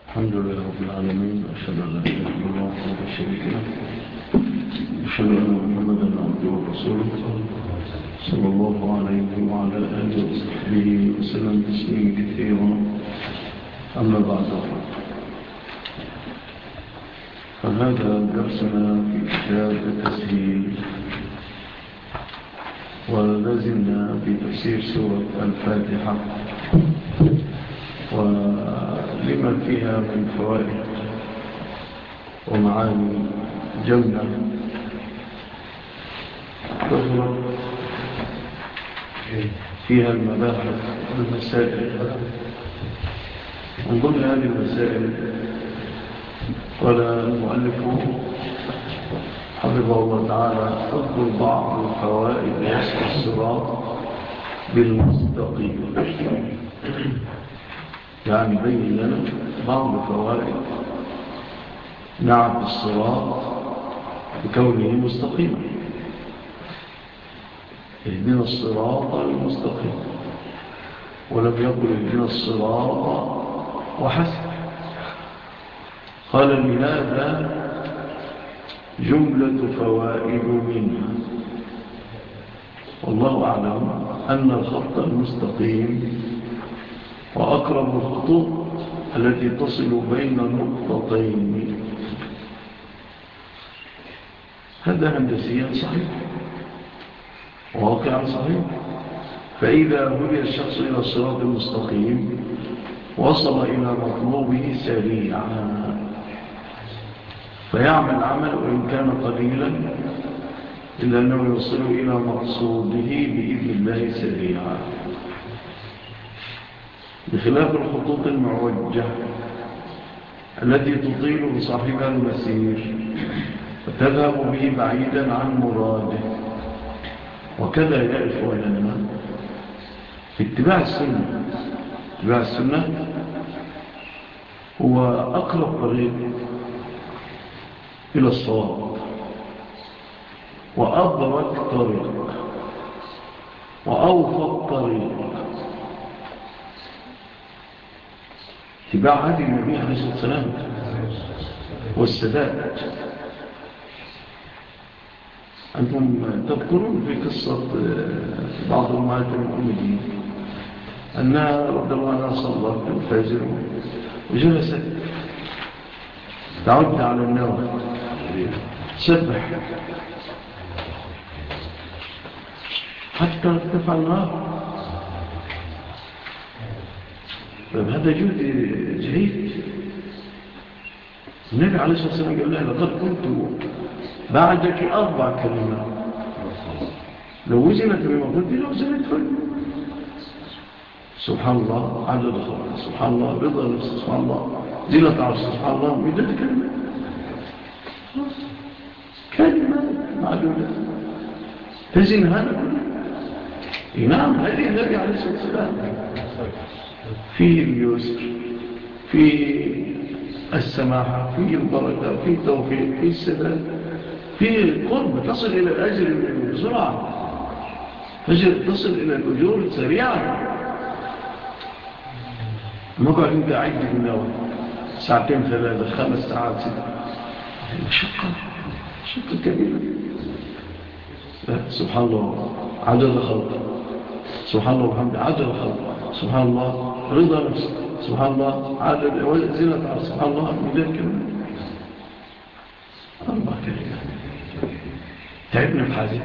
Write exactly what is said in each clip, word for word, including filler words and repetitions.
الحمد لله رب العالمين، أشهد أن لا إله إلا الله وحده لا شريك له، أشهد أن محمدا عبده ورسوله صلى الله عليه وعلى آله وصحبه وسلم تسليما كثيرا. أما بعد، فهذا درسنا في كتاب التسهيل، ولازلنا في تفسير سورة الفاتحة ولما فيها من فوائد ومعاني جمة كثرة فيها المباحث والمسائل. من ضمن هذه المسائل قال المؤلف حفظه الله تعالى: اذكر بعض الفوائد وصف الصراط بالمستقيم. يعني بين لنا بعض فوائد نعت الصراط بكونه مستقيما. اهدنا الصراط المستقيم، ولم يقل اهدنا الصراط وحسب. قال لهذا جملة فوائد منها، والله أعلم أن الخط المستقيم وأقرب الخطوط التي تصل بين نقطتين. هذا هندسيا صحيح، واقعا صحيح. فإذا هدي الشخص إلى الصراط المستقيم وصل إلى مطلوبه سريعا، فيعمل عمل وإن كان قليلا إلا أنه يوصل إلى مقصوده بإذن الله سريعا، بخلاف الخطوط المعوجة التي تطيل بصاحبها المسير وتذهب به بعيدا عن مراده. وكذا يا إخواننا في اتباع السنة. اتباع السنة هو أقرب طريق إلى الصواب، وأبرك طريق، وأوفق طريق. اتباع هذه النبي عليه الصلاة والسلام والسداد. أنتم تذكرون في قصة بعض أمهات المؤمنين أنها رضي الله عنها صلت الفجر وجلست تعد على النوم تسبح حتى ارتفع النهار. هذا جهد جهيد. النبي عليه الصلاة والسلام قال لها: لقد كنت بعدك أربع كلمات لو وزنت بما قلت لو وزنت فل. سبحان الله عدد خلقه، سبحان الله رضا نفسه، سبحان الله زينة عرشه، سبحان الله مدد كلمات. كلمات معدودة تزن هذا كله. نعم، هذه النبي عليه الصلاة والسلام فيه اليسر، فيه السماحة، فيه البركة، فيه التوفيق، فيه السداد، فيه القرب تصل إلى الأجر بسرعة، تصل إلى الأجور سريعا. ما قاعد انت عد بالنوم ساعتين ثلاثة خمس ساعات ستة، شقة شقة كبيرة. سبحان الله عدد خلق، سبحان الله وبحمد عدد خلق، سبحان الله رضا نفسه، سبحان الله عدد زينة عرش، سبحان الله مدد كلمة. أربع كلمات تعبنا بحاجة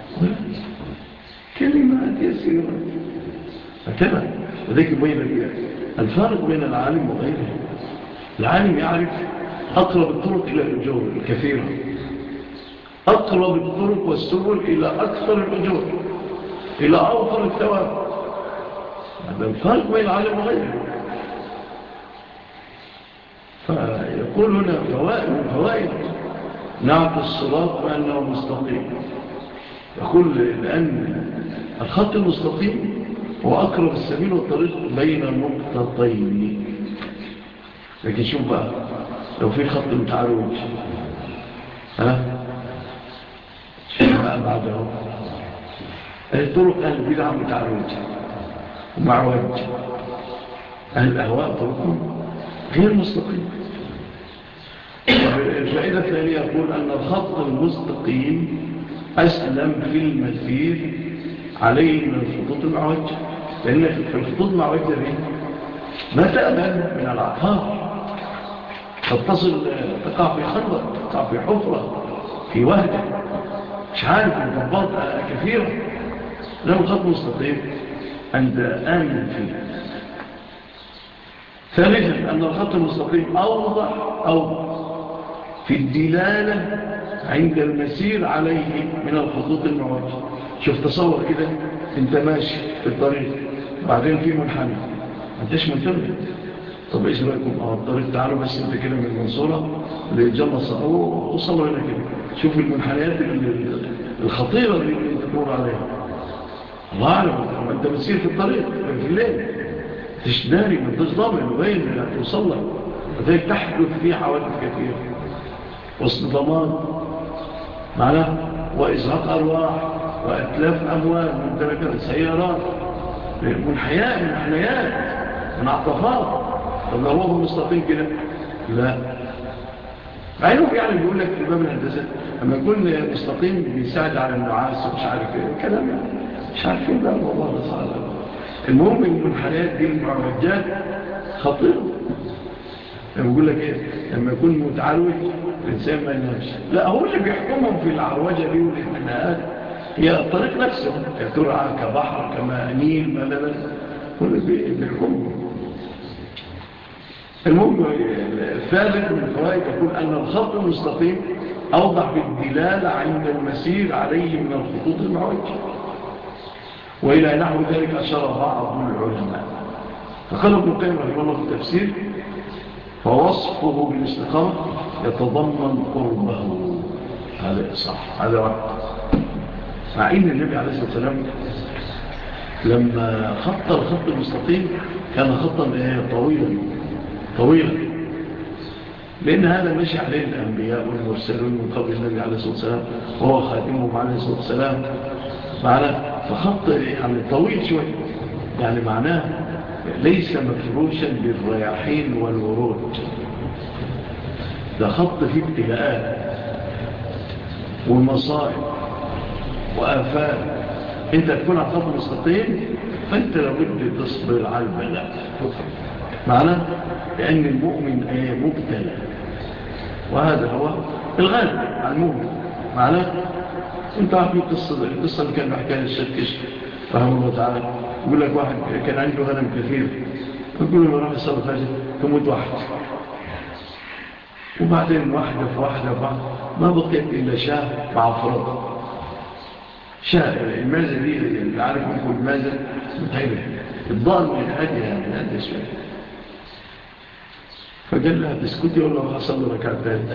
كلمات يسيرة هكذا. وذلك بين الفارق بين العالم وغيره. العالم يعرف أقرب الطرق إلى الأجور الكثيرة، أقرب الطرق والسبل إلى أكثر الأجور، إلى أوفر الثواب. هذا الفرق بين العالم وغيره. فيقول هنا فوائد من فوائد نعت الصراط بأنه مستقيم. يقول لأن الخط المستقيم هو أقرب السبيل والطريق بين نقطتين. لكن شوف بقى لو في خط متعرج، ها شوف بقى بعده الطرق أهل البدع متعرج ومعوج، أهل الأهواء طرقهم غير مستقيم. الفائدة الثانية يقول أن الخط المستقيم أسلم في المسير عليه من الخطوط المعوجة، لأن في الخطوط المعوجة دي ما تأمن من العقار، تتصل تقع في خندق، تقع في حفرة، في وهجة، مش عارف مطبات كثيرة. لو الخط مستقيم أنت آمن فيه. ثالثا أن الخط المستقيم أوضح أوضح في الدلالة عند المسير عليه من الخطوط المعوجة. شوف تصور كده، انت ماشي في الطريق بعدين في منحنى، ما انتش منتبه. طب ايش رايكم؟ اه الطريق، تعالوا بس انت كده من المنصورة للجمص او وصلوا هنا كده، شوف المنحنيات الخطيرة اللي انت تمر عليها. الله اعلم انت بتسير في الطريق في الليل، تشداري من انتش ضامن وين توصل لك، وذلك تحدث فيه حوادث كثيرة واصطدامات معناه وإزهاق أرواح وأتلاف أموال ممتلكات سيارات، منحيات منحنيات منعطفات. طب لو هو مستقيم كده لا، مع انهم يعني بيقول لك في باب الهندسه لما يكون مستقيم بيساعد على النعاس ومش عارف ايه كلام مش عارفين بقى والله صعب. المهم المنحنيات دي المعوجات خطيره. لما يقول لك ايه لما يكون متعرج الانسان ما ينامش، لا هو اللي بيحكمهم في العروجه دي والانحناءات هي الطريق نفسه، كترعه كبحر كما نيل مثلا، هو اللي بيحكمهم. المهم الثالث من الفوائد يقول أن الخط المستقيم أوضح بالدلالة عند المسير عليه من الخطوط المعوجة. وإلى نحو ذلك أشار بعض العلماء. فقال ابن القيم رحمه الله في التفسير: فوصفه بالاستقامة يتضمن قربه. هذا صح، هذا واحد. مع إن النبي عليه الصلاة والسلام لما خط الخط المستقيم كان خطا طويلا طويلا، لأن هذا مشي عليه الأنبياء والمرسلون من قبل النبي عليه الصلاة والسلام وهو خاتمهم عليه الصلاة والسلام. معناه فخط يعني طويل شوي، يعني معناه ليس مفروشا بالرياحين والورود، ده خط فيه ابتلاءات ومصائب وآفات. انت تكون على خط مستقيم فانت لابد تصبر على البلاء، معناه لأن المؤمن ايه مبتلى، وهذا هو الغالب على المؤمن. معناه انت عارفين القصة القصة اللي كان بحكاها الشيخ كشك رحمه الله تعالى، يقول لك واحد كان عنده غنم كثير، يقول له راح يصلي الفجر تموت واحد، وبعدين واحدة في واحدة في واحدة ما بقيت إلا شاه مع فراد. شاه المازة دي اللي عارف منكم المازة متعبة، الضال من هادية يعني هادية شوية. فقال لها تسكتي ولا حصل له ركعتين.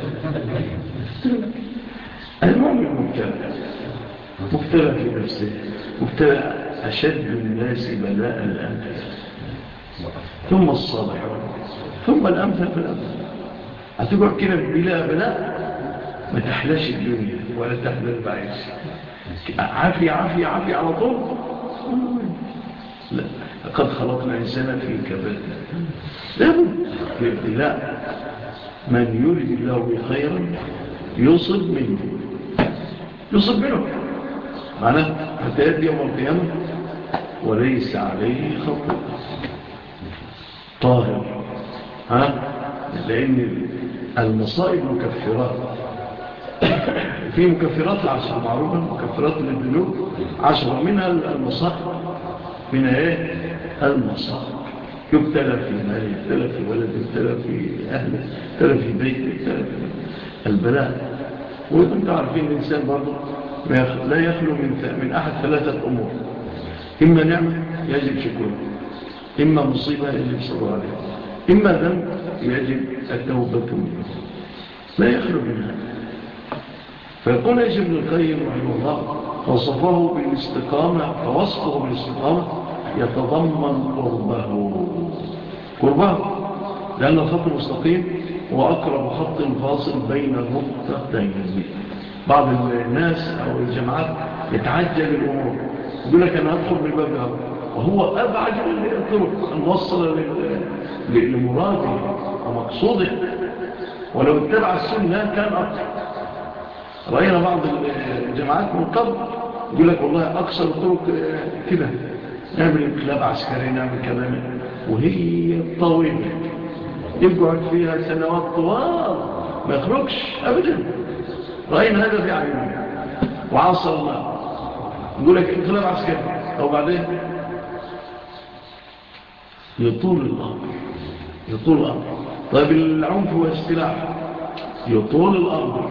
المؤمن مبتلى مبتلى في نفسه، مبتلى أشد الناس بلاء الأنبياء ثم الصالحون ثم الأمثل فالأمثل. هتقعد كده بلا بلاء ما تحلاش الدنيا ولا تحلى البعيش، عافية عافية عافية على طول. لا، لقد خلقنا إنسانا في كبد، لابد الابتلاء. من يريد الله بخيرا يصب منه يصب منه معناه حتى يأتي يوم القيامة وليس عليه خطيئة، طاهر. ها؟ لأن المصائب مكفرات، في مكفرات عشر معروفة، مكفرات للذنوب عشرة، منها المصائب، منها ايه المصائب. يبتلى في مال، يبتلى في ولد، يبتلى في أهل، يبتلى في بيت، يبتلى في البلاء. وانتم عارفين الإنسان برضو لا يخلو من من أحد ثلاثة أمور: إما نعمة يجب شكرها، إما مصيبة يجب صبر عليها، إما ذنب يجب التوبة منه، لا يخلو منها. فيقول ايش ابن القيم رحمه الله: وصفه بالاستقامة، فوصفه بالاستقامة يتضمن قربه قربه لأن الخط المستقيم هو أقرب خط فاصل بين النقطتين. بعض الناس أو الجماعات يتعجل الأمور، يقول لك أنا أدخل من الباب ده وهو أبعد الطرق الموصلة لمراده ومقصوده، ولو اتبع السنة كان أكثر. رأينا بعض الجماعات من قبل يقول لك والله أكثر الطرق كده، نعمل انقلاب عسكري، نعمل كذا، وهي طويلة يقعد فيها سنوات طوال ما يخرجش أبدا. رأينا هذا في عيوننا وعاصر الله. يقول لك انقلاب عسكري، أو بعدين يطول الأمر، يطول الأمر. طيب العنف والسلاح يطول الأمر،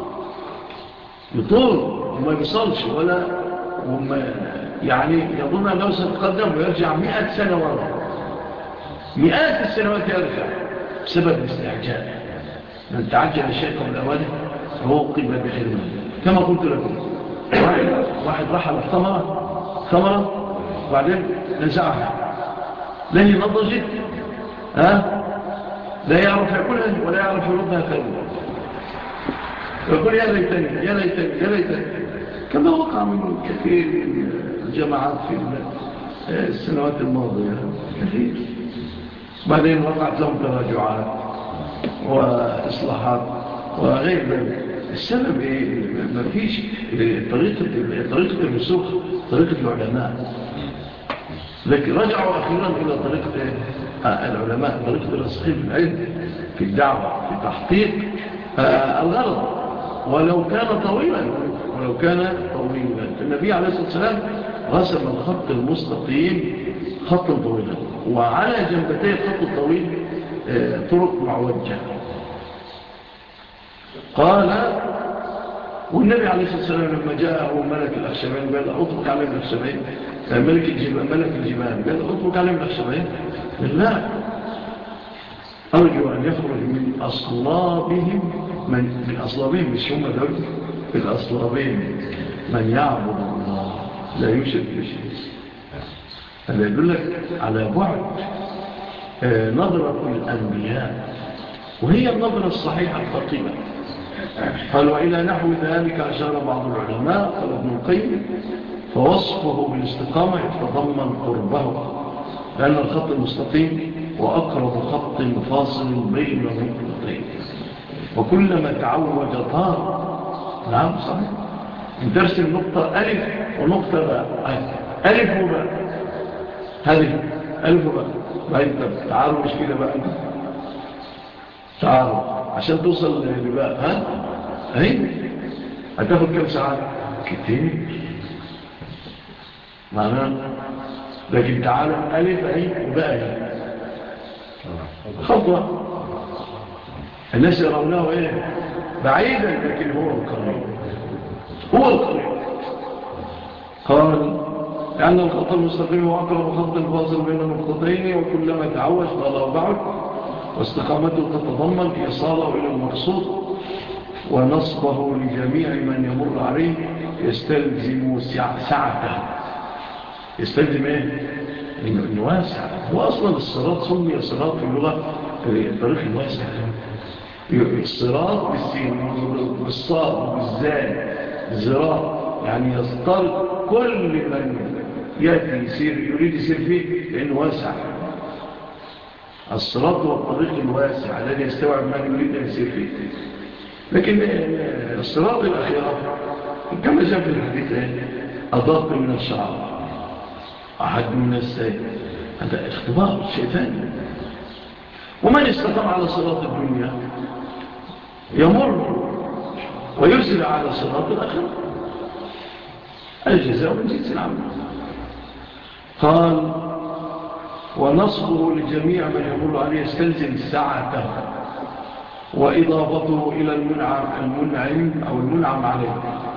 يطول وما يوصلش ولا وما يعني يظن أنه سيتقدم ويرجع مئة سنة ورا، مئات السنوات يرجع بسبب الاستعجال. من تعجل الشيء قبل أوانه عوقب بحرمانه. كما قلت لكم، واحد, واحد راح على الثمرة ثمرة وبعدين نزعها، لا هي نضجت، ها لا يعرف يأكلها ولا يعرف يردها ثانية، يقول يا ليتني يا ليتني يا ليتني، كما وقع من كثير من الجماعات في السنوات الماضية كثير. بعدين وقعت لهم تراجعات وإصلاحات وغير ذلك. السبب إيه؟ ما فيش طريقة, طريقة الرسوخ، طريقة العلماء، لكن رجعوا أخيرا إلى طريقة العلماء، طريقة الرسخين في العلم، في الدعوة، في تحقيق الغرض، ولو كان طويلا ولو كان طويلا. النبي عليه الصلاة والسلام رسم الخط المستقيم خطا طويلا، وعلى جنبتي الخط الطويل طرق معوجة. قال، والنبي عليه الصلاة والسلام لما جاءه ملك الأخشبين قال أطبق عليهم الأخشبين، ملك الجبال ملك الجبال قال أطبق عليهم الأخشبين، قال لا، أرجو أن يخرج من أصلابهم من, من أصلابهم مش هم دول، من أصلابهم من يعبد الله لا يشرك بشيء. هذا يدلك على بعد نظرة الأنبياء، وهي النظرة الصحيحة الخطيبة. قال وإلى نحو ذلك أشار بعض العلماء. قال ابن القيم فوصفه بالاستقامة يتضمن قربه، لأن الخط المستقيم وأقرب خط فاصل بين نقطتين، وكلما تعوج طار. نعم صحيح، ان ترسم نقطة ألف ونقطة باء، ألف وباء، هذه ألف وباء، بعد تعارض مش كده بقى، تعارض عشان توصل لباء، ها اهي هتاخد كم ساعات؟ كتير معناه. لكن تعالى ألف اهي وباء اهي خطوة، الناس يرونه ايه بعيدا، لكن هو القريب، هو القريب. قال لأن الخط المستقيم هو أقرب خط فاصل بين نقطتين، وكلما تعوج طال وبعد، واستقامته تتضمن إيصاله إلى المقصود، ونصبه لجميع من يمر عليه يستلزم سعته. يستلزم ايه؟ انه واسع. هو اصلا الصراط سمي صراط في اللغة الطريق الواسع. الصراط بالسين والصاد وبالزال الزراط، يعني يسترق كل من يأتي يسير يريد يسير فيه لأنه واسع. الصراط هو الطريق الواسع الذي يستوعب من يريد أن يسير فيه. لكن الصراط الأخيرة كما جاء في الحديث أضاق من الشعر، أحد من السيد. هذا اختبار شيء ثاني. ومن استقام على صراط الدنيا يمر ويسرع على صراط الآخرة، الجزاء من جنس العمل. قال ونصبه لجميع من يمر عليه يستلزم سعته، وإضافته إلى المنعم, المنعم أو المنعم عليه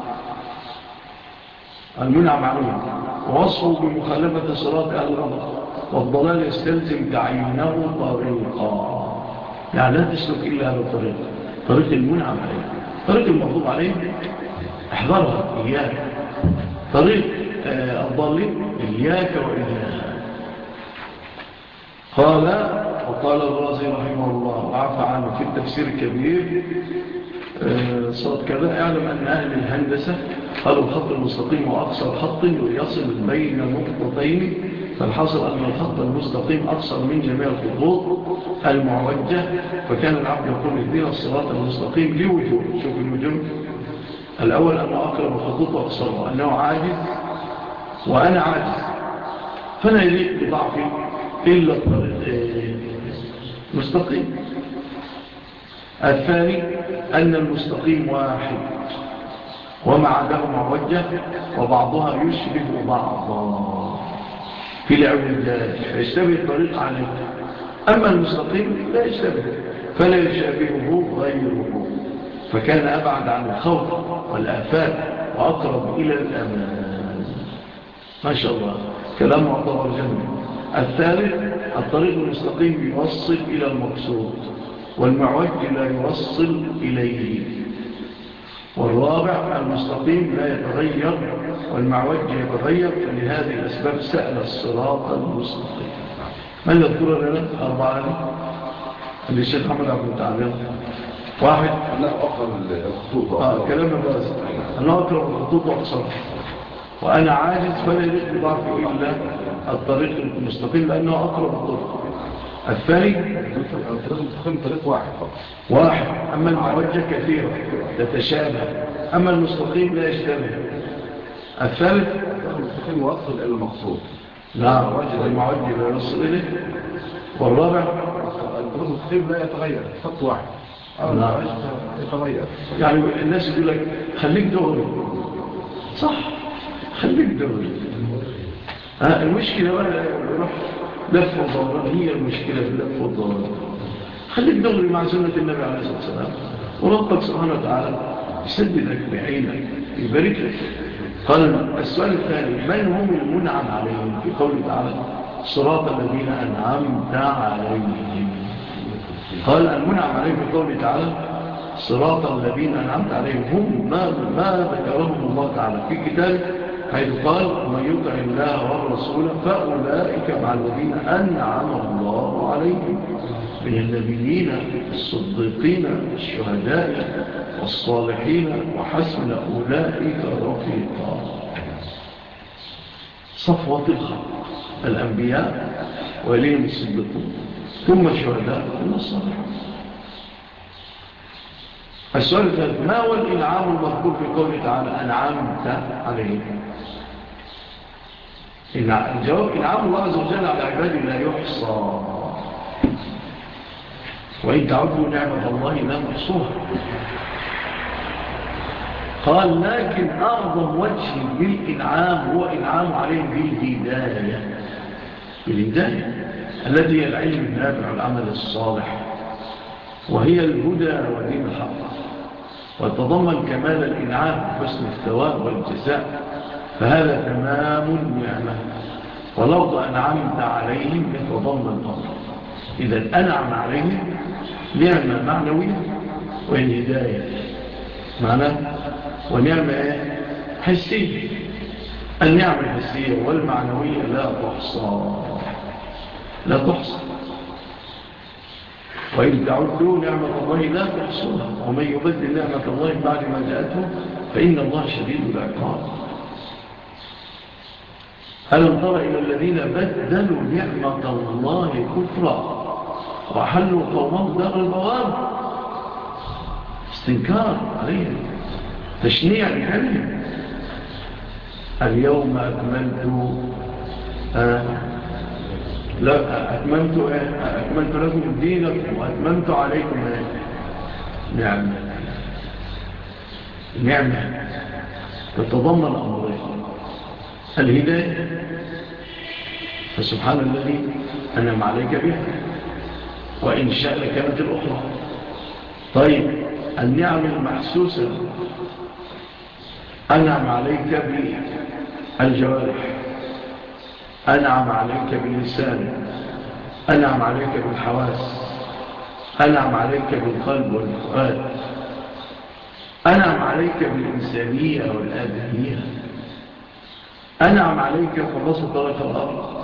المنعم عليه ووصفه بمخالفة صراط أهل الأرض والضلال يستلزم تعيينه طريقا، يعني لا تسلك إلا هذا الطريق، طريق المنعم عليه. طريق المغضوب عليه احذرها إياك، طريق آه الضالين إياك وإياها. قال وقال الرازي رحمه الله وعفى عنه في التفسير الكبير آه صوت كذا، اعلم أن أهل الهندسة قالوا الخط المستقيم وأقصر خط يصل بين نقطتين فالحاصل أن الخط المستقيم أقصر من جميع الخطوط المعوجة، فكان العبد يقول اهدنا الصراط المستقيم لوجوه. شوف الوجوه الأول أنه أقرب الخطوط وأقصرها، أنه عاجز وأنا عاجز فلا يليق بضعفي إلا الطريق مستقيم. الثاني أن المستقيم واحد وما عداه معوجة وبعضها يشبه بعضا في العوجات فيشتبه الطريق عليه، أما المستقيم لا يشتبه فلا يشابهه غيره، فكان أبعد عن الخوف والآفات وأقرب إلى الأمان. ما شاء الله كلام معتبر جميل. الثالث الطريق المستقيم يوصل إلى المقصود والمعوج لا يوصل إليه. والرابع المستقيم لا يتغير والمعوج يتغير، فلهذه الأسباب سأل الصراط المستقيم. من يذكر لنا أربعة اللي الشيخ محمد عبد المتعلم؟ واحد أنه أقرب الخطوط آه كلام الرازي أنه أقرب الخطوط وأقصر، وأنا عاجز فلا يليق بضعفي إلا الطريق المستقيم لأنه أقرب الطرق. الثاني الطريق المستقيم طريق واحد فقط واحد، أما المعوجة كثيرة تتشابه، أما المستقيم لا يشتبه. الثالث الطريق المستقيم يوصل إلى المقصود، نعم والمعوج لا يوصل إليه. والرابع الطريق المستقيم لا يتغير خط واحد نعم يتغير. يعني الناس يقول لك خليك دغري، صح خليك دغري. آه المشكلة بقى يروح لف ودوران، هي المشكلة في اللف والدوران. خليك دغري مع سنة النبي عليه الصلاة والسلام وربك سبحانه وتعالى يسددك بعينك يبارك لك. قال السؤال الثاني من هم المنعم عليهم في قوله تعالى صراط الذين أنعمت عليهم؟ قال المنعم عليهم في قوله تعالى صراط الذين أنعمت عليهم هم ما, ما ذكرهم الله تعالى في كتابه، حيث قال من يطع الله والرسول فأولئك مع الذين أنعم الله عليهم من النبيين الصديقين الشهداء والصالحين وحسن أولئك رفيقا. صفوة الخلق الأنبياء وإليهم الصديقون ثم الشهداء ثم الصالحون. السؤال الثالث ما هو الإنعام المذكور في قوله تعالى أنعمت عليهم؟ الجواب إنعام الله عز وجل على عباده لا يحصى، وإن تعدوا نعمة الله لا تحصوها. قال لكن أعظم وجه بالإنعام هو إنعام عليهم بالهداية، بالهداية التي هي العلم النافع والعمل الصالح، وهي الهدى ودين الحق، وتضمن كمال الإنعام حسن الثواب والجزاء، فهذا تمام النعمة. ولفظ أنعمت عليهم يتضمن الأمر، إذا أنعم عليهم نعمة معنوية والهداية معنى ونعمة حسية. النعمة الحسية والمعنوية لا تحصى لا تحصى وإن تعدوا نعمة الله لا تحصوها ومن يبدل نعمة الله بعد ما جاءته فإن الله شديد العقاب. ألم تر إلى الذين بدلوا نعمة الله كفرا وحلوا قومهم دار البوار؟ استنكار عليهم، تشنيع لهم. اليوم أكملت آه لا أكملت آه أكملت لكم دينكم وأتممت عليكم آه نعمة نعمة تتضمن أمرين: الهداية فسبحان الذي أنعم عليك بها، وإن شاء لكانت الأخرى. طيب النعم المحسوسة أنعم عليك بالجوارح، أنعم عليك باللسان، أنعم عليك بالحواس، أنعم عليك بالقلب والفؤاد، أنعم عليك بالإنسانية والآدمية، أنعم عليك فبسط لك الأرض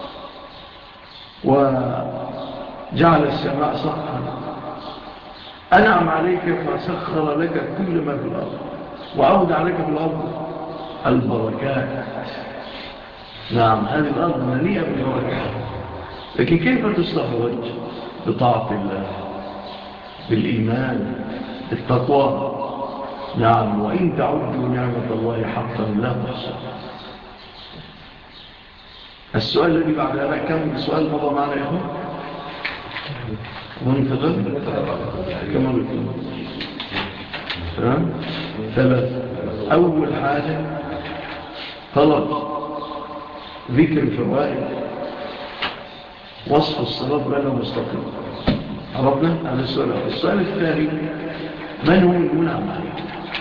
وجعل السماء سقفا، أنعم عليك فسخر لك كل ما في الأرض وأودع لك في الأرض البركات. نعم، هذه الأرض مليئة بالبركات، لكن كيف تستخرج؟ بطاعة الله، بالإيمان، بالتقوى. نعم، وإن تعدوا نعمة الله حقا لا تحصى. السؤال الذي بعد هذا كم سؤال مضى معنا يا إخوان؟ أظن ثلاثة كم قلت؟ تمام؟ ثلاثة. أول حاجة طلب ذكر فوائد وصف الصراط بأنه مستقيم. عرفنا هذا السؤال. السؤال الثاني من هو المنعم عليه؟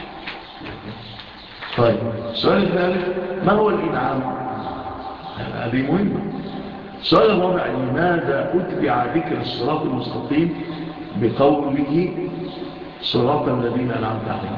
طيب السؤال الثالث ما هو الإنعام؟ هذه مهمة. السؤال الرابع لماذا أتبع ذكر الصراط المستقيم بقوله صراط الذين أنعمت عليهم؟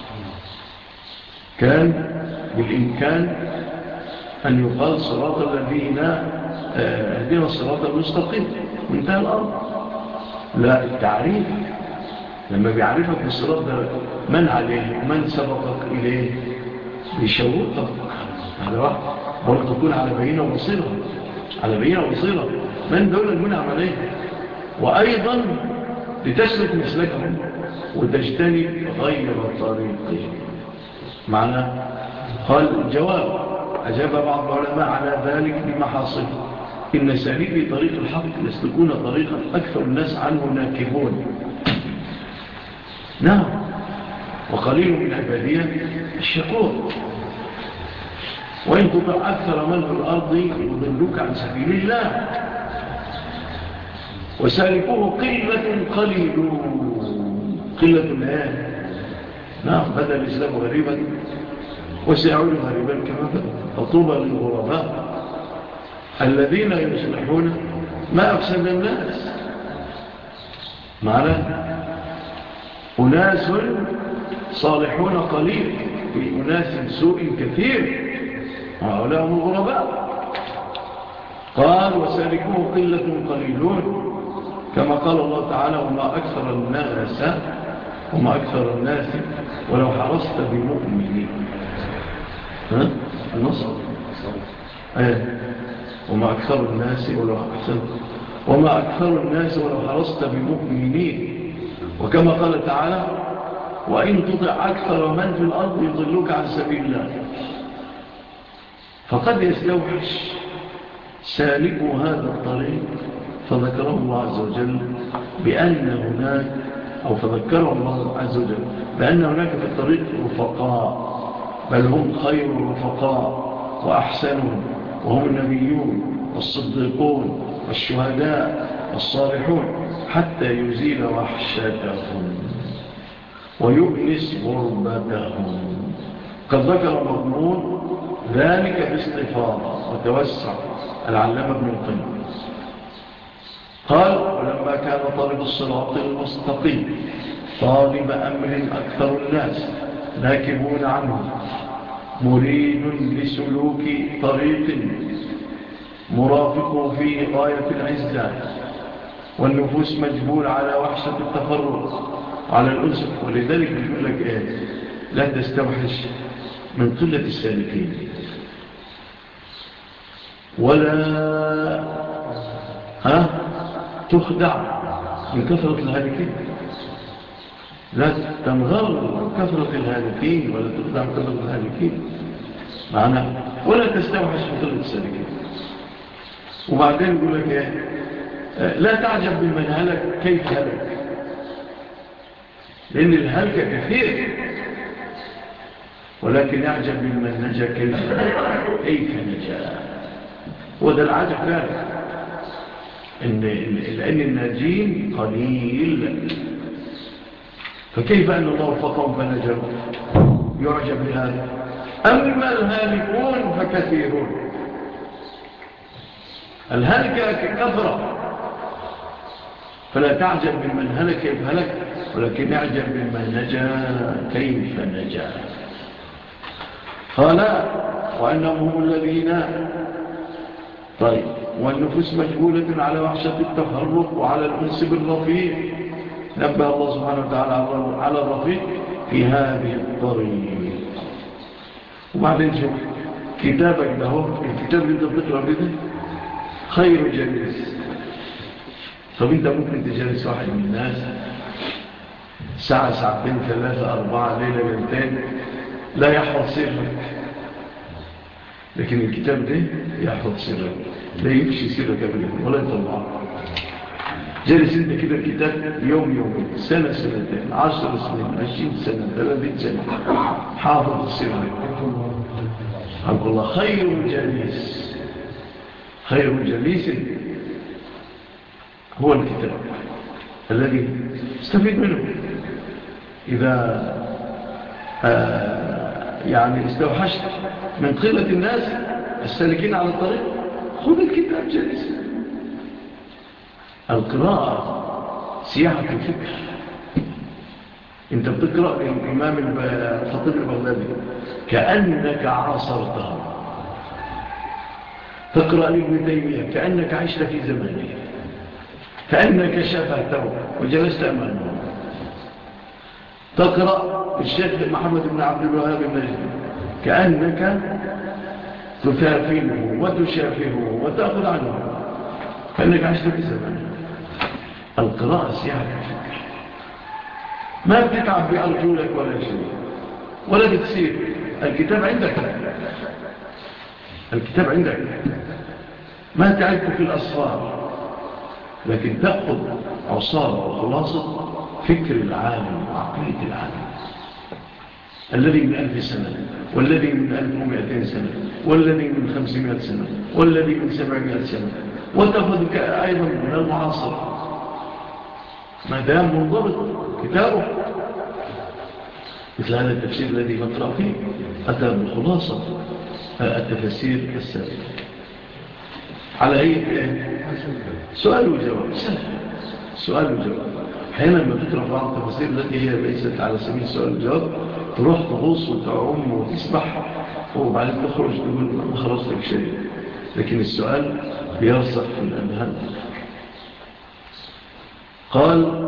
كان بالإمكان أن يقال صراط الذين اهدنا الصراط المستقيم وانتهى الأمر. لا، التعريف لما بيعرفك بالصراط ده من عليه ومن سبقك إليه بيشوقك. هذا واحد بقول تكون على بينة وبصيرة، على بينة وبصيرة من دولة المنعم عليه، وأيضا لتسلك مسلكهم وتجتنب غير طريقهم. معنى قال جواب أجاب بعض العلماء على ذلك بمحاصل إن سالكي طريق الحق يسلكون طريقا أكثر الناس عنه ناكبون. نعم، وقليل من عبادية الشكور. وإن تطع أكثر من في الأرض يضلوك عن سبيل الله وسالكوه قلة قليلون. قلة الآن. نعم، بدأ الإسلام غريبا وسيعود غريبا كما بدأ. فطوبى للغرباء الذين يصلحون ما أفسد الناس. معنى أناس صالحون قليل في أناس سوء كثير، وهؤلاء هم الغرباء. قال وسالكوه قلة قليلون كما قال الله تعالى وما أكثر الناس وما أكثر الناس ولو حرصت بمؤمنين. ها؟ النصر ايه وما أكثر الناس ولو حرصت وما أكثر الناس ولو حرصت بمؤمنين. وكما قال تعالى وإن تطع أكثر من في الأرض يضلوك عن سبيل الله. فقد يستوحش سالكوا هذا الطريق فذكره الله عز وجل بأن هناك أو فذكره الله عز وجل بأن هناك في الطريق رفقاء، بل هم خير الرفقاء وأحسنهم، وهم النبيون والصديقون والشهداء والصالحون حتى يزيل وحشتهم ويؤنس غربتهم. قد ذكر مضمون ذلك باستفاضة وتوسع العلامة ابن القيم. قال ولما كان طالب الصراط المستقيم طالب أمر أكثر الناس ناكبون عنه مريد لسلوك طريق مرافق فيه غاية العزة والنفوس مجبول على وحشة التفرق على الأنس. ولذلك يقول لك إيه لا تستوحش من قلة السالكين ولا ها تخدع من كثرة الهالكين. لا تنغر كثرة الهالكين ولا تخدع من كثرة الهالكين معنى ولا تستوحش من قلة السالكين. وبعدين يقول لك ايه لا تعجب بمن هلك كيف هلك، لأن الهلك كثير، ولكن يعجب بمن نجا كيف كيف نجا. وده العجب فعلا إن لأن الناجين قليل، فكيف أن الله وفقهم فنجوا يعجب بهذا. أما الهالكون فكثيرون. الهلك كثرة، فلا تعجب بمن هلك كيف هلك، ولكن يعجب بمن نجا كيف نجا. قال وأنهم هم الذين طيب والنفوس مجبولة على وحشة التفرق وعلى الأنس بالرفيق. نبه الله سبحانه وتعالى على الرفيق في هذه الطريق. وبعدين شوف كتابك ده هو الكتاب اللي انت بتقرأ به ده خير جليس. طب انت ممكن تجلس واحد من الناس ساعة ساعتين ثلاثة أربعة ليلة ليلتين لا يحفظ سرك، لكن الكتاب ده يحفظ سرك، لا يفشي سرك أبدا ولا يطلعه. جالس انت كده الكتاب يوم يومين سنة سنتين عشر سنين عشرين سنة ثلاثين سنة حافظ سرك. عبد الله خير جليس، خير جليس هو الكتاب الذي استفيد منه. إذا آه يعني استوحشت من قلة الناس السالكين على الطريق خذ الكتاب جليس. القراءة سياحة الفكر. انت بتقرأ للإمام الخطيب البغدادي كأنك عاصرته، تقرأ لابن تيمية كأنك عشت في زمانه، كأنك شافهته وجلست أمامه. تقرأ الشيخ محمد بن عبد الوهاب النجدي كأنك تثافله وتشافهه وتأخذ عنه كأنك عشت في زمانه. القراءة سياحة الفكر، ما بتتعب بأرجلك ولا شيء ولا بتسير. الكتاب عندك، الكتاب عندك ما تعبت في الأصفار، لكن تأخذ عصارة وخلاصة فكر العالم وعقلية العالم الذي من ألف سنة والذي من ألف ومئتين سنة والذي من خمسمائة سنة والذي من سبعمائة سنة، وتأخذ أيضا من المعاصر ما دام منضبط كتابه. مثل هذا التفسير الذي نقرأ فيه أتى بخلاصة التفسير السابق على هيئة سؤال وجواب. سهل سؤال وجواب. حينما لما تقرأ بعض التفسير التي هي ليست على سبيل سؤال وجواب تروح تغوص وتعوم وتسبح وبعدين تخرج تقول ما خلصتك شيء، لكن السؤال بيرسخ في الأذهان. قال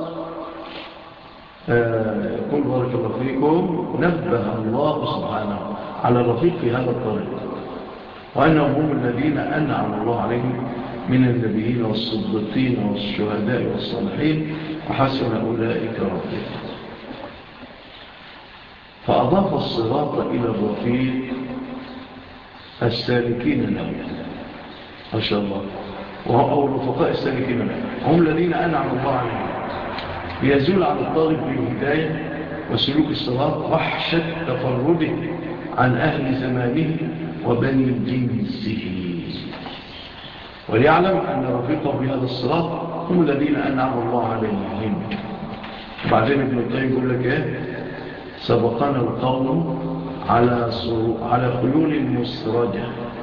آه يقول بارك الله فيكم نبه الله سبحانه على الرفيق في هذا الطريق، وأنهم هم الذين أنعم الله عليهم من النبيين والصديقين والشهداء والصالحين وحسن أولئك رفيقا. فأضاف الصراط إلى الرفيق السالكين له، ما شاء الله، أو الرفقاء السالكين له هم الذين أنعم الله عليهم ليزول عن الطالب بالهداية وسلوك الصراط وحشة تفرده عن أهل زمانه وبني جنسه، وليعلم أن رفيقه بهذا الصراط هم الذين أنعم الله عليهم. وبعدين ابن القيم يقول لك إيه؟ سبقنا القوم على على خيول مسرجة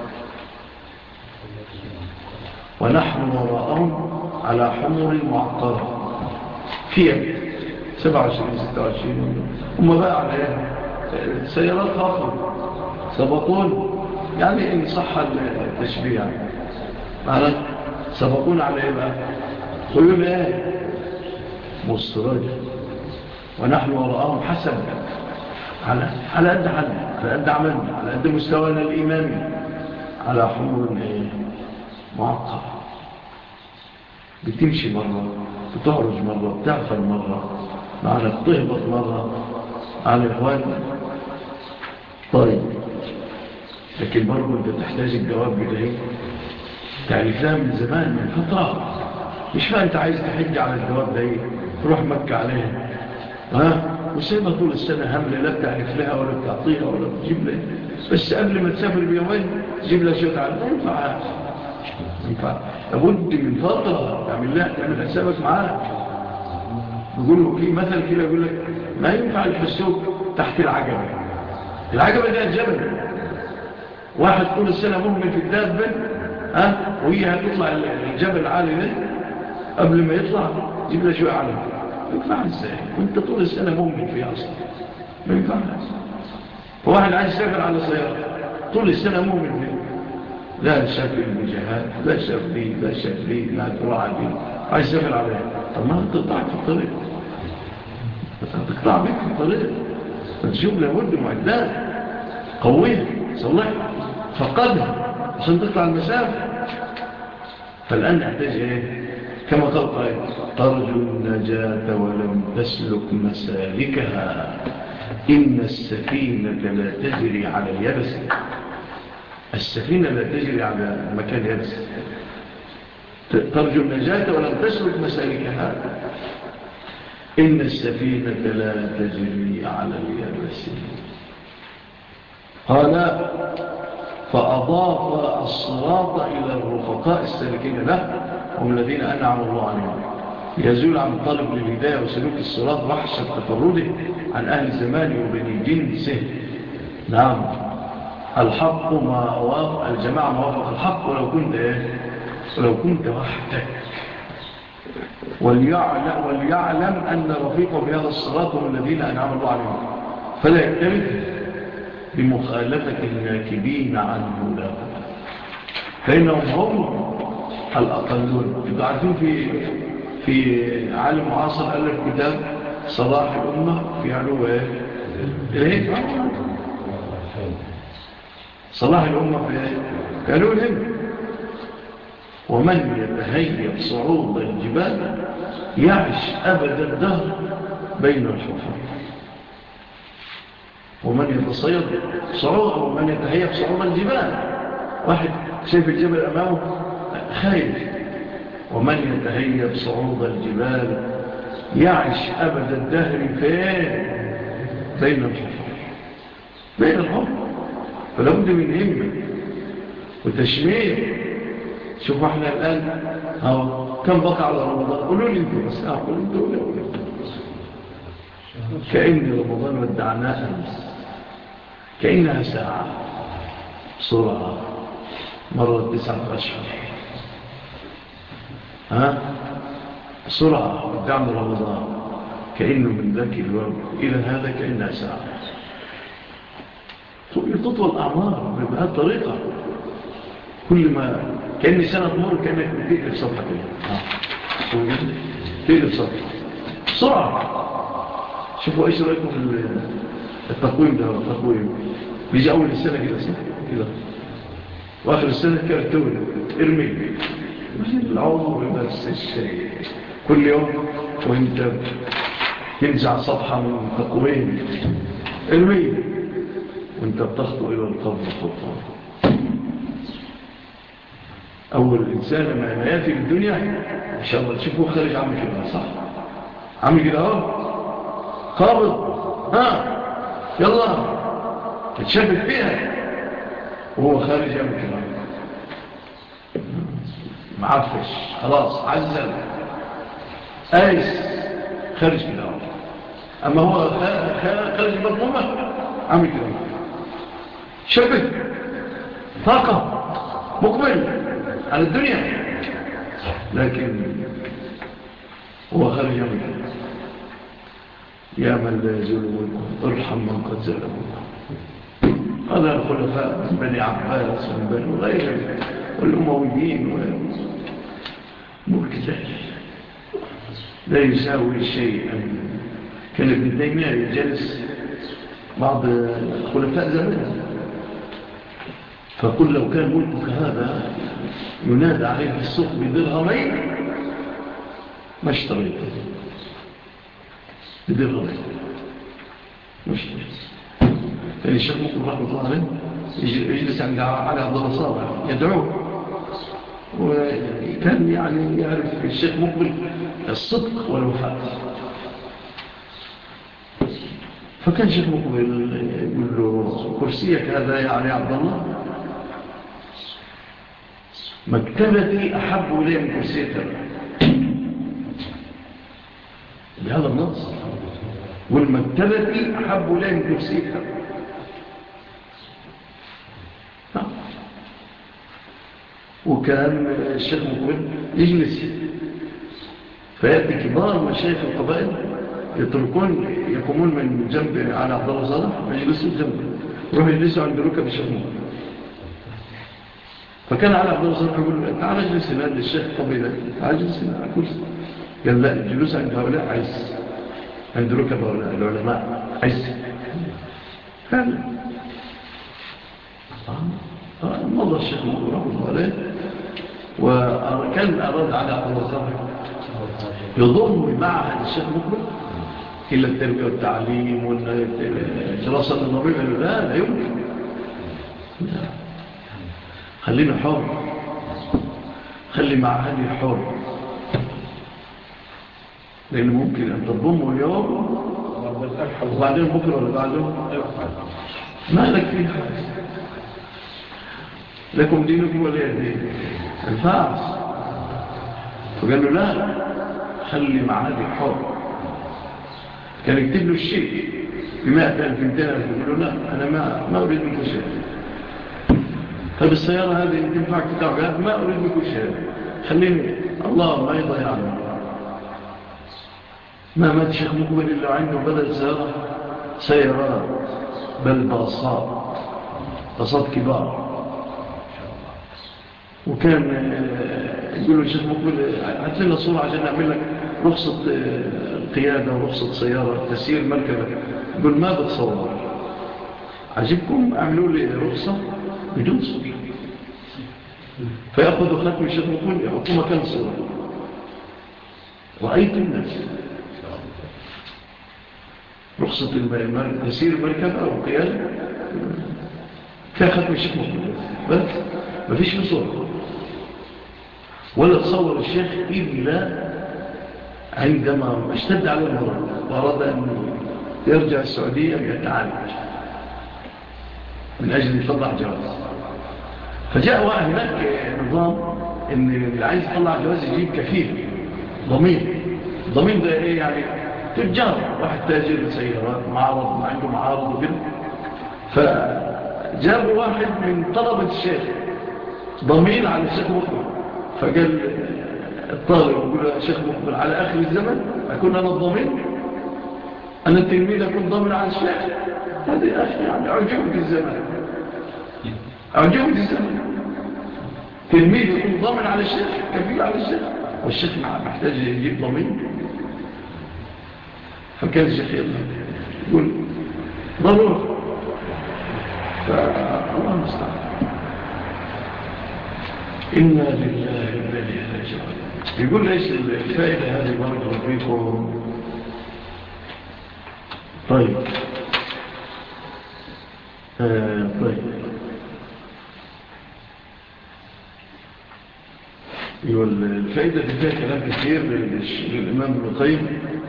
ونحن وراءهم على حمر معقرة فيها سبعة وعشرين ستة وعشرين. هم بقى على إيه؟ سيارات خاصة سبقون، يعني إن صح التشبيه معنى سبقون على إيه بقى؟ خيول إيه؟ مسرجة ونحن وراءهم حسب على على قد حالنا، على قد عملنا، على قد مستوانا الإيماني، على حمر إيه؟ معقر. بتمشي مرة، بتعرج مرة، بتعفل مرة، معنا بتهبط مرة على إخواننا. طيب لكن برضو أنت تحتاج الجواب بده تعرف لها من زمان من فترة، مش ما أنت عايز تحج على الجواب ده تروح مكة عليها ها وسيبها طول السنة هملة، لا بتعرف لها ولا بتعطيها ولا بتجيب لها، بس قبل ما تسافر بيومين تجيب لها شوية عالم. ما ينفع ينفع لابد من فترة تعمل لها تعمل حسابك معاك. بيقولوا في مثل كده يقول لك ما ينفع الحسوك تحت العجبة. العجبة ده الجبل، واحد طول السنة مهمل في الدابة ها وهي هتطلع الجبل العالي ده قبل ما يطلع جيب لها شوية علم. ما ينفع ازاي وانت طول السنة مهمل فيها اصلا؟ ما ينفع. واحد عايز يسافر على سيارة طول السنة مهمل فيها، لا شاف الوجهات لا شاف دي لا شاف دي لا تراعى دي، عايز يسافر عليها. طب ما تقطعك في الطريق، تقطع بيك في الطريق. تشوف لابد معدات قوية صلح فقدها عشان تقطع المسافة. فالآن نحتاج إيه؟ كما قال قائل ترجو النجاة ولم تسلك مسالكها إن السفينة لا تجري على اليبس. السفينة لا تجري على مكان يبس. ترجو النجاة ولم تسلك مسالكها إن السفينة لا تجري على اليبس. قال فأضاف الصراط إلى الرفقاء السالكين له هم الذين أنعم الله عليهم يزول عن الطالب للهداية وسلوك الصراط وحشة تفرده عن أهل زمانه وبني جنسه. نعم الحق ما وافق الجماعة ما وافق الحق ولو كنت إيه؟ ولو كنت وحدك. وليعلم, وليعلم أن رفيقه بهذا الصراط هم الذين أنعم الله عليهم فلا يكترث بمخالفة الناكبين عنه له فإنهم هم الأقلون. انتوا عارفين في في عالم معاصر ألف كتاب صلاح الأمة في علو ايه الهند. صلاح الأمة في في علو الهند. ومن يتهيب صعود الجبال يعش أبد الدهر بين الحفر. ومن يتصيد صعود ومن يتهيب صعود الجبال واحد شايف الجبل أمامه خايف. ومن يتهيب صعود الجبال يعش أبد الدهر فين بين الحفر بين الحفر. فلا بد من همة وتشمير. شوفوا احنا الآن أو كم بقى على رمضان قولوا لي انتوا بس قولوا انتوا قولوا لي كأن رمضان ودعناه أمس كأنها ساعة بسرعة مرة تسعة أشهر ها بسرعة ودعنا رمضان كأنه من ذاك الوقت إلى هذا كأنها ساعة. تطول الأعمار بهذه الطريقة كل ما كأن سنة تمر كأنك بتقلب صفحة كده تقلب صفحة بسرعة. شوفوا ايش رأيكم في التقويم ده. التقويم بيجي أول السنة كده صح كده وآخر السنة كارتون ارمي العمر نفس الشيء. كل يوم وانت تنزع صفحة من تقويم ارمي وانت بتخطو إلى القبر خطوة. أول الإنسان ما يأتي للدنيا إن شاء الله تشوفوه خارج عامل كده صح عامل كده اهو قابض ها يلا تتشبك فيها وهو خارج عامل كده معفش خلاص عزل آيس خارج كده اهو. أما هو خارج بطنه عامل كده شبك طاقة مقبل على الدنيا لكن هو خارج منه. يا من لا يزول ملكه ارحم من قد زال ملكه. هذا الخلفاء من بني عباس ومن بني غيرهم والأمويين ملك ذلك لا يساوي شيئا. كان ابن تيمية يجلس بعض الخلفاء زمان فقل لو كان ملكك هذا ينادى عليه في السوق بدرهمين ما اشتريته بدرهمين ما اشتريته. كان الشيخ مقبل رحمة الله عليه يجلس عند علي عبد الله صالح يدعوه وكان يعني يعرف الشيخ مقبل الصدق والوفاء. فكان الشيخ مقبل يقول له كرسيك هذا يا علي عبد الله مكتبتي أحب إليه من كرسيك هذا بهذا النص والمكتبتي أحب إليه من كرسيك هذا. وكان الشيخ مقبل يجلس فيأتي كبار مشايخ القبائل يتركون يقومون من جنب على عبد الله صالح ويجلسوا جنبه يروحوا يجلسوا عند ركب الشيخ مقبل. فكان على عبد الله صالح يقول تعال اجلس هنا للشيخ قبيلة تعال اجلس هنا على كرسي. قال لا الجلوس عند هؤلاء عز عند ركب هؤلاء العلماء عز فعلا. آه. مضى الشيخ مقبل رحمه الله عليه، وكان أراد على عبد الرزاق يضم معهد الشيخ مقبل إلا التربية والتعليم والدراسة النظامية. لا لا يمكن، خلينا حر، خلي معهدي حر، لأن ممكن أن تضمه اليوم وبعدين بكرة ولا بعده ما لك فيه حاجة، لكم دينكم ولا دين الفاعل. فقال له لا، خلي معهدي حر. كان يكتب له الشيء بمائة ألف مئتين ألف، يقول له لا أنا ما, ما أريد منك شيء. طيب السيارة هذه اللي تنفعك تتعب، ما أريد منك شيء، خليني الله ما يضيعني. ما مات الشيخ مقبل إلا عنده بدل سيارة سيارات، بل باصات، باصات كبار. وكان يقول له الشيخ مقبل هات لنا صورة عشان نعمل لك رخصة قيادة ورخصة سيارة تسيير مركبة. يقول ما بتصور، عجبكم اعملوا لي رخصة بدون صورة. فيأخذوا ختم الشيخ مقبل يحطوا مكان الصورة. رأيت الناس رخصة تسيير مركبة وقيادة فيها ختم الشيخ مقبل بس ما فيش صورة، ولا تصور الشيخ إلا عندما اشتد على المرض وأراد أن يرجع السعودية ليتعالج من أجل يطلع جواز. فجاء هناك نظام إن اللي عايز يطلع جواز يجيب كفيل ضمين. ضمين ده إيه يعني؟ تجار، واحد تاجر سيارات، معرض ما عنده معارض وكده. فجابوا واحد من طلبة الشيخ ضمين على الشيخ مقبل. فقال الطالب يقول يا شيخ مقبل على آخر الزمن أكون أنا الضمين، أنا التلميذ أكون ضامن على الشيخ. هذه أخي يعني عجوبة الزمن، عجوبة الزمن. تلميذ يكون ضامن على الشيخ، كفيل على الشيخ، والشيخ محتاج يجيب ضمين. فكان الشيخ يقول ضرورة. فالله المستعان. إنا لله وإنا إليه راجعون. يقول ليش الفائدة هذه بارك الله فيكم. طيب آه طيب يقول الفائدة دي فيها كلام كثير للإمام ابن القيم.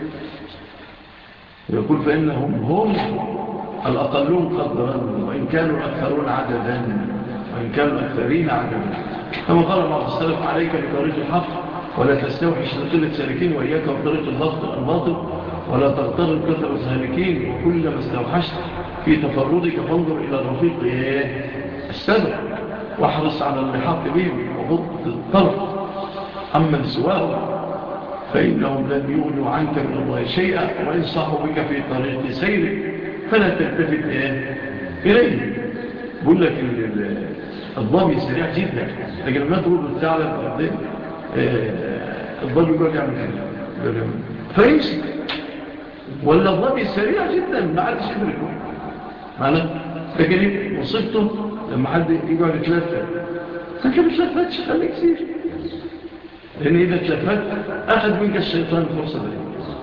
يقول فإنهم هم الأقلون قدرا وإن كانوا الأكثرون عددا، وإن كانوا الأكثرين عددا. كما قال بعض السلف عليك بطريق الحق ولا تستوحش لقلة سالكين، وإياك بطريق الباطل الباطل ولا تغتر كثرة سالكين، وكلما استوحشت في تفردك فانظر إلى الرفيق السبب واحرص على اللحاق بهم وغض الطرف عمن سواهم، فإنهم لن يغنوا عنك من الله شيئا، وإن صحوا بك في طريق سيرك فلا تلتفت إليه. بقول لك الضبي سريع جدا، لكن لما تقول الثعلب الضبي يقول يعمل كده فيمسك، ولا الضبي سريع جدا ما عادش يدركه معنا. لكن مصيبته لما حد يقعد يتلفت، فانت ما تلفتش خليك كثير، لأن إذا تلفت أخذ منك الشيطان الفرصة دي.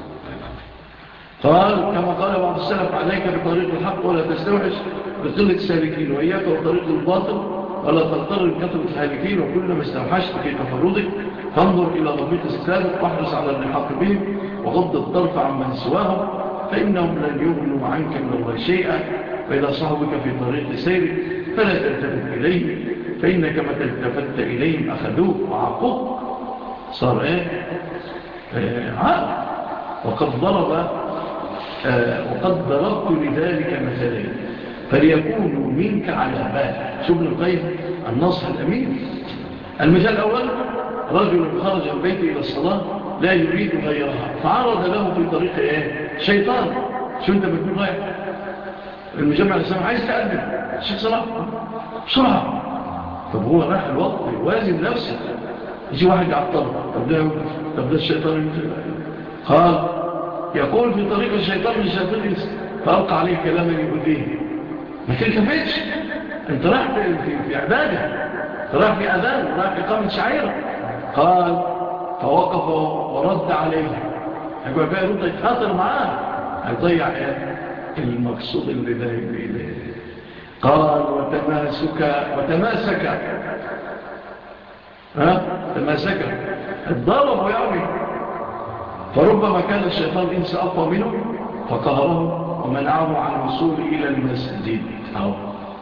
قال كما قال بعض السلف عليك بطريق الحق ولا تستوحش بقلة السالكين، وإياك بطريق الباطل ولا تغتر بكثرة الهالكين، وكلما استوحشت في تفردك فانظر إلى رفيق السابق واحرص على اللحاق بهم وغض الطرف عن من سواهم، فإنهم لن يغنوا عنك من الله شيئا، فإذا صحبك في طريق سيرك فلا تلتفت إليه، فإنك متى التفت إليهم أخذوك وعقوك صار إيه آه عاق. وقد ضرب آه وقد ضربت لذلك مثلين فليكونوا منك على بال. شو ابن القيم النصح الأمين. المثال الأول رجل خرج من بيته إلى الصلاة لا يريد غيرها، فعرض له في طريق إيه شيطان. شو أنت بتقول غير المجمع الإسلام عايز تقدم الشيخ صلاح بسرعة. طب هو راح الوقت وازن نفسه، يجي واحد يعطله، طب ده يوقف، طب ده الشيطان يمكن. قال يقول في طريق الشيطان من الشيطان فألقى عليه كلاما يؤذيه، ما تلتفتش انت رايح في, في, في عبادة، رايح في أذان، رايح في إقامة شعيرة. قال فوقف ورد عليه. يقول بقى يرد يتخاطر معاه، هيضيع المقصود اللي ذاهب إليه. قال وتماسك وتماسك ها تماسك الضرب يعني. فربما كان الشيطان إنس أقوى منه فقهره ومنعه عن الوصول إلى المسجد. أو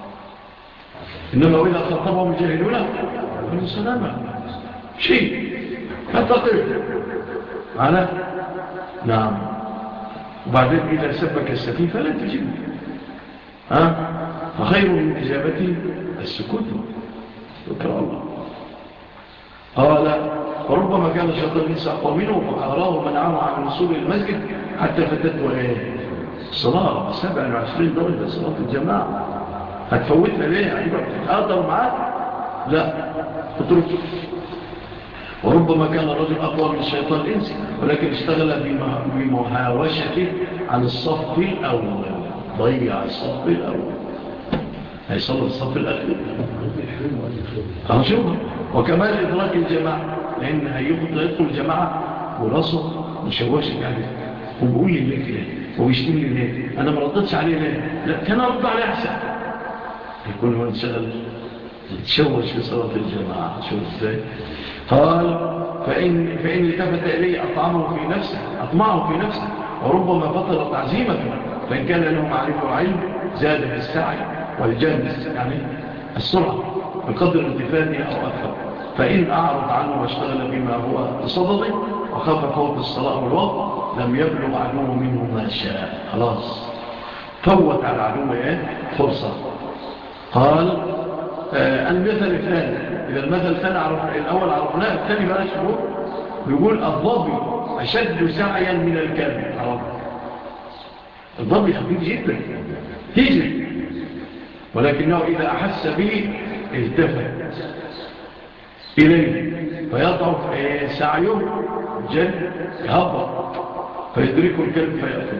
إنما إذا خطبهم الجاهلون قالوا سلاما شيء لا تقف معنا. نعم. وبعدين إذا سبك السفيه فلا تجيب، ها فخير من إجابته السكوت. شكرا الله. قال وربما كان الشيطان إنس أقوى منه فقهره ومنعه عن الوصول إلى المسجد حتى فتته إيه الصلاة سبعة وعشرين درجة صلاة الجماعة. هتفوتنا ليه؟ هتبقى بتتآثر معاه؟ لا اترك. وربما كان الرجل أقوى من الشيطان الإنسي ولكن اشتغل بمهاوشته عن الصف الأول، ضيع الصف الأول، هيصل الصف الأخير. أشوفها. وكمان إدراك الجماعة، لأن هيدخل الجماعة وراسه مشوشة يعني، وبقول لي ليه كده وبيشتمني ليه، أنا ما ردتش عليه ليه، لا كان أرد عليه أحسن. يكون هو انشغل يتشوش في صلاة الجماعة. شوف ازاي. قال فإن, فإن التفت إليه أطعمه في نفسه أطمعه في نفسه وربما فطر تعزيمته، فإن كان له معرفة وعلم زاد في السعي والجهد يعني السرعة بقدر انتفاده أو أكثر. فإن أعرض عنه واشتغل بما هو بصدده وخاف فوت الصلاة والوقت لم يبلغ عدوه منه ما شاء. خلاص فوت على عدوه إيه فرصة. قال آه المثل الثاني. إذا المثل الثاني عرف الأول عرفناه، الثاني بقى شبه بيقول الضبي أشد سعيا من الكلب. الضبي خفيف جدا هيجي، ولكنه إذا أحس به التفت إليه فيضعف إيه سعيه جد يهبط فيدركه الكلب فيأخذ.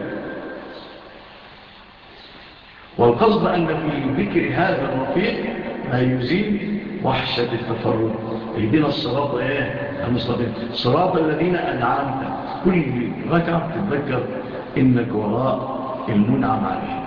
والقصد أن في ذكر هذا الرفيق ما يزيل وحشة التفرد. اهدنا الصراط ايه المستقيم صراط الذين أنعمت. كل ركعة تتذكر إنك وراء المنعم عليه.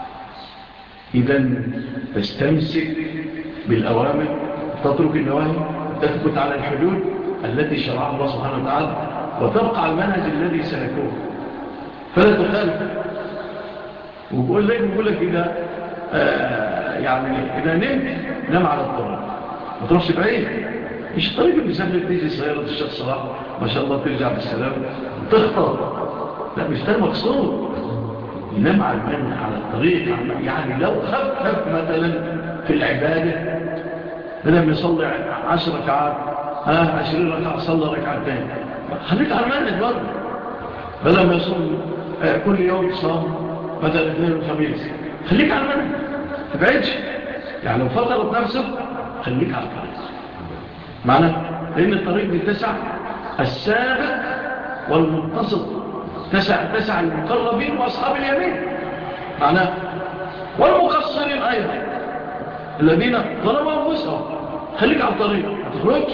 إذن تستمسك بالأوامر، تترك النواهي، تثبت على الحدود التي شرعها الله سبحانه وتعالى، وتبقى على المنهج الذي سلكوه فلا تخالف. وبقول لك بقول لك إذا آه يعني إذا نمت نام على الطريق ما تروحش بعيد. مش الطريق اللي سهل تيجي سيارة الشخص راح ما شاء الله ترجع بالسلام تخطر، لا مش ده المقصود. ينام على المن على الطريق يعني لو خفف مثلا في العبادة بدل ما يصلي عشر ركعات ها عشرين ركعة صلى ركعتين خليك على المنهج برضه. بدل ما يصلي آه كل يوم صام مثلا اثنين وخميس خليك على المنهج تبعدش. يعني لو فطرت نفسك خليك على الطريق معنى، لأن الطريق دي تسع السابق والمنتصف، تسع, تسع المقربين وأصحاب اليمين معنى، والمقصرين أيضا الذين ظلموا أنفسهم. خليك على الطريق ما تخرجش.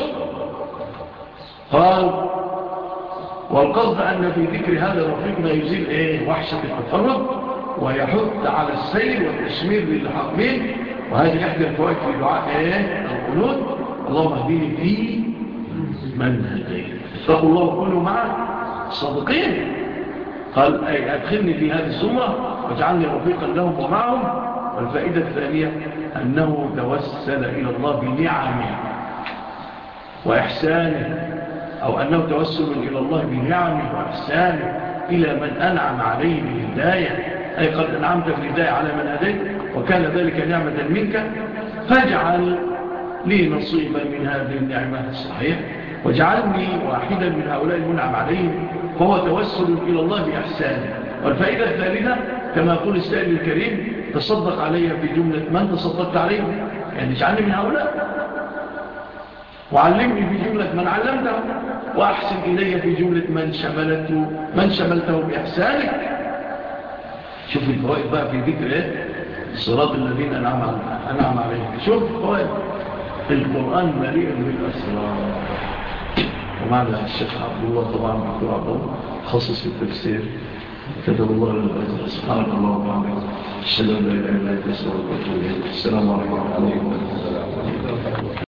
قال والقصد أن في ذكر هذا الرفيق ما يزيل إيه وحشة التفرد ويحث على السير والتشمير للحاكمين. وهذه إحدى الفوائد في دعاء إيه القنوت اللهم اهدني في من هديت اتقوا الله وكونوا مع الصادقين. قال أي أدخلني في هذه الزمرة واجعلني رفيقا لهم ومعهم. والفائدة الثانية أنه توسل إلى الله بنعمه وإحسانه، أو أنه توسل إلى الله بنعمه وإحسانه إلى من أنعم عليه بالهداية، أي قد أنعمت بالهداية على من هديت وكان ذلك نعمة منك فاجعل لي نصيبا من هذه النعمة الصحيح واجعلني واحدا من هؤلاء المنعم عليهم، فهو توسل إلى الله بإحسانه. والفائدة الثالثة كما يقول السائل الكريم تصدق علي في جملة من تصدقت عليه، يعني اجعلني من هؤلاء، وعلمني في جملة من علمته، وأحسن إلي في جملة من شملته, من شملته بإحسانك. شوف الفوائد بقى في ذكر إيه؟ صراط الذين أنعم أنعم عليهم. شوف فوائد القرآن مليء بالأسرار. ومعنا الشيخ عبد الله طبعا دكتور عبد الله خصص في التفسير كتب الله لنا الأجر. سبحانك اللهم وبحمدك أشهد أن لا إله إلا أنت أستغفرك وأتوب إليك. السلام عليكم ورحمة الله وبركاته.